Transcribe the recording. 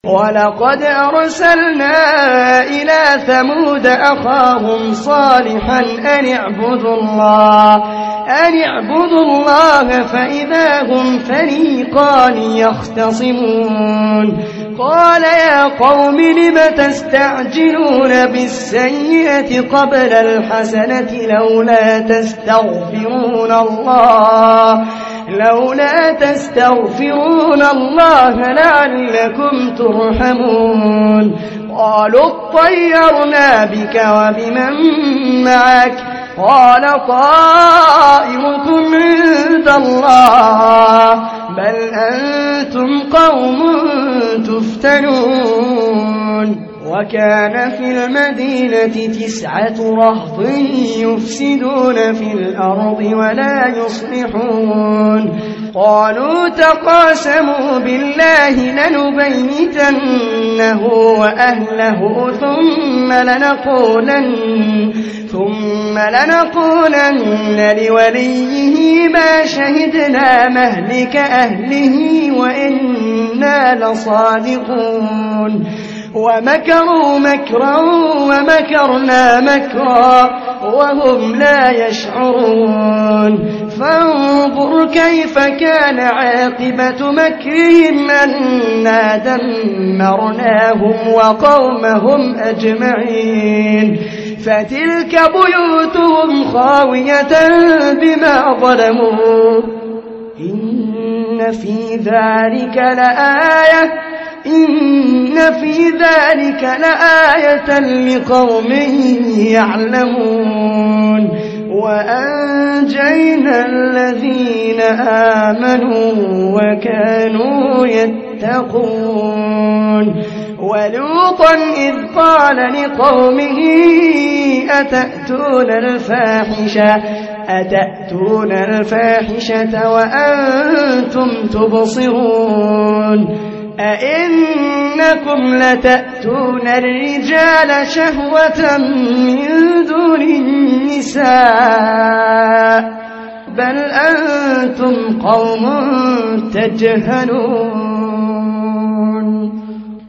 ولقد أرسلنا إلى ثمود أخاهم صالحا أن اعبدوا الله فإذا هم فريقان يختصمون قال يا قوم لم تستعجلون بالسيئة قبل الحسنة لولا تستغفرون الله لعلكم ترحمون قالوا اطيرنا بك وبمن معك قال طائركم عند الله بل أنتم قوم تفتنون وكان في المدينة 9 رهط يفسدون في الأرض ولا يصلحون قالوا تقاسموا بالله لنبيتنه وأهله ثم لنقولن لوليه ما شهدنا مهلك أهله وإنا لصادقون ومكروا مكرا ومكرنا مكرا وهم لا يشعرون فانظر كيف كان عاقبة مكرهم أنا دمرناهم وقومهم أجمعين فتلك بيوتهم خاوية بما ظلموا إن في ذلك لآية لقوم يعلمون وأنجينا الذين آمنوا وكانوا يتقون ولوطا إذ قال لقومه أتأتون الفاحشة وأنتم تبصرون أئنكم لتأتون الرجال شهوة من دون النساء بل أنتم قوم تجهلون